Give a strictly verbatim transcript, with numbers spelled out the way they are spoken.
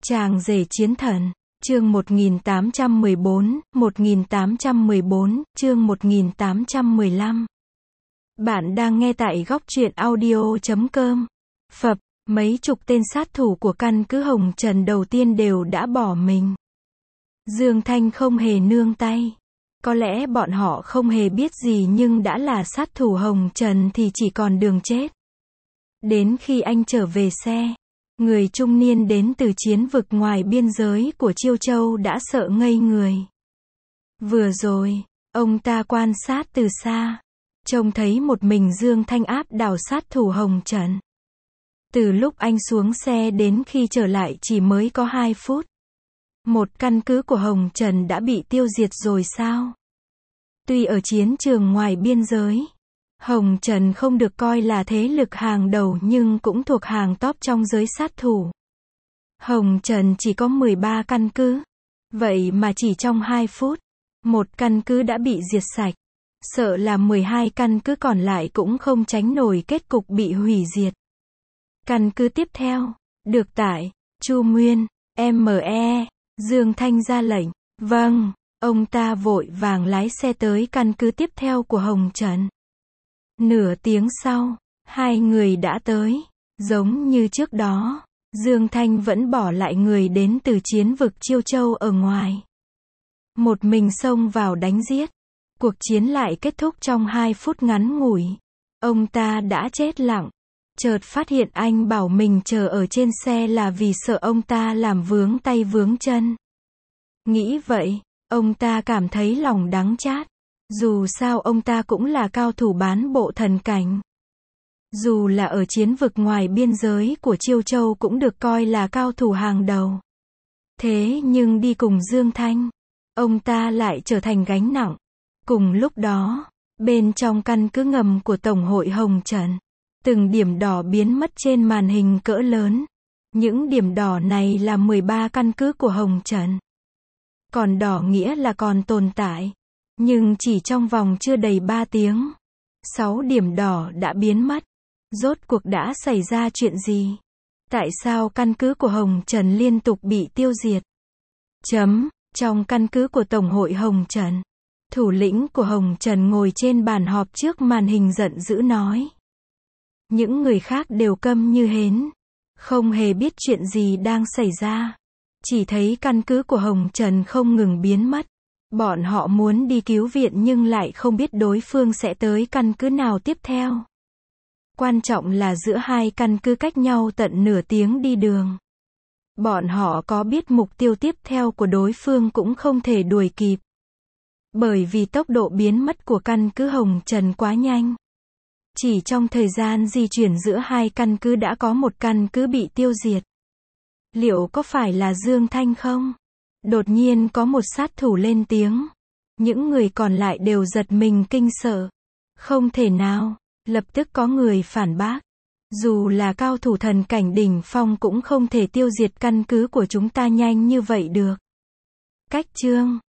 Chàng rể chiến thần, chương một nghìn tám trăm mười bốn, một nghìn tám trăm mười bốn, chương một nghìn tám trăm mười lăm. Bạn đang nghe tại góc truyện audio chấm com. Phập, mấy chục tên sát thủ của căn cứ Hồng Trần đầu tiên đều đã bỏ mình. Dương Thanh không hề nương tay. Có lẽ bọn họ không hề biết gì nhưng đã là sát thủ Hồng Trần thì chỉ còn đường chết. Đến khi anh trở về xe, người trung niên đến từ chiến vực ngoài biên giới của Chiêu Châu đã sợ ngây người. Vừa rồi, ông ta quan sát từ xa, trông thấy một mình Dương Thanh áp đảo sát thủ Hồng Trần. Từ lúc anh xuống xe đến khi trở lại chỉ mới có hai phút. Một căn cứ của Hồng Trần đã bị tiêu diệt rồi sao? Tuy ở chiến trường ngoài biên giới, Hồng Trần không được coi là thế lực hàng đầu nhưng cũng thuộc hàng top trong giới sát thủ. Hồng Trần chỉ có mười ba căn cứ. Vậy mà chỉ trong hai phút, một căn cứ đã bị diệt sạch. Sợ là mười hai căn cứ còn lại cũng không tránh nổi kết cục bị hủy diệt. Căn cứ tiếp theo, được tại, Chu Nguyên, em e, Dương Thanh ra lệnh. Vâng, ông ta vội vàng lái xe tới căn cứ tiếp theo của Hồng Trần. Nửa tiếng sau, hai người đã tới. Giống như trước đó, Dương Thanh vẫn bỏ lại người đến từ chiến vực Chiêu Châu ở ngoài. Một mình xông vào đánh giết. Cuộc chiến lại kết thúc trong hai phút ngắn ngủi. Ông ta đã chết lặng. Chợt phát hiện anh bảo mình chờ ở trên xe là vì sợ ông ta làm vướng tay vướng chân. Nghĩ vậy, ông ta cảm thấy lòng đắng chát. Dù sao ông ta cũng là cao thủ bán bộ thần cảnh. Dù là ở chiến vực ngoài biên giới của Chiêu Châu cũng được coi là cao thủ hàng đầu. Thế nhưng đi cùng Dương Thanh, ông ta lại trở thành gánh nặng. Cùng lúc đó, bên trong căn cứ ngầm của Tổng hội Hồng Trần, từng điểm đỏ biến mất trên màn hình cỡ lớn. Những điểm đỏ này là mười ba căn cứ của Hồng Trần. Còn đỏ nghĩa là còn tồn tại. Nhưng chỉ trong vòng chưa đầy ba tiếng, sáu điểm đỏ đã biến mất. Rốt cuộc đã xảy ra chuyện gì? Tại sao căn cứ của Hồng Trần liên tục bị tiêu diệt? Chấm, trong căn cứ của Tổng hội Hồng Trần, thủ lĩnh của Hồng Trần ngồi trên bàn họp trước màn hình giận dữ nói. Những người khác đều câm như hến, không hề biết chuyện gì đang xảy ra. Chỉ thấy căn cứ của Hồng Trần không ngừng biến mất. Bọn họ muốn đi cứu viện nhưng lại không biết đối phương sẽ tới căn cứ nào tiếp theo. Quan trọng là giữa hai căn cứ cách nhau tận nửa tiếng đi đường. Bọn họ có biết mục tiêu tiếp theo của đối phương cũng không thể đuổi kịp. Bởi vì tốc độ biến mất của căn cứ Hồng Trần quá nhanh. Chỉ trong thời gian di chuyển giữa hai căn cứ đã có một căn cứ bị tiêu diệt. Liệu có phải là Dương Thanh không? Đột nhiên có một sát thủ lên tiếng. Những người còn lại đều giật mình kinh sợ. Không thể nào, lập tức có người phản bác. Dù là cao thủ thần cảnh đỉnh phong cũng không thể tiêu diệt căn cứ của chúng ta nhanh như vậy được. Cách chương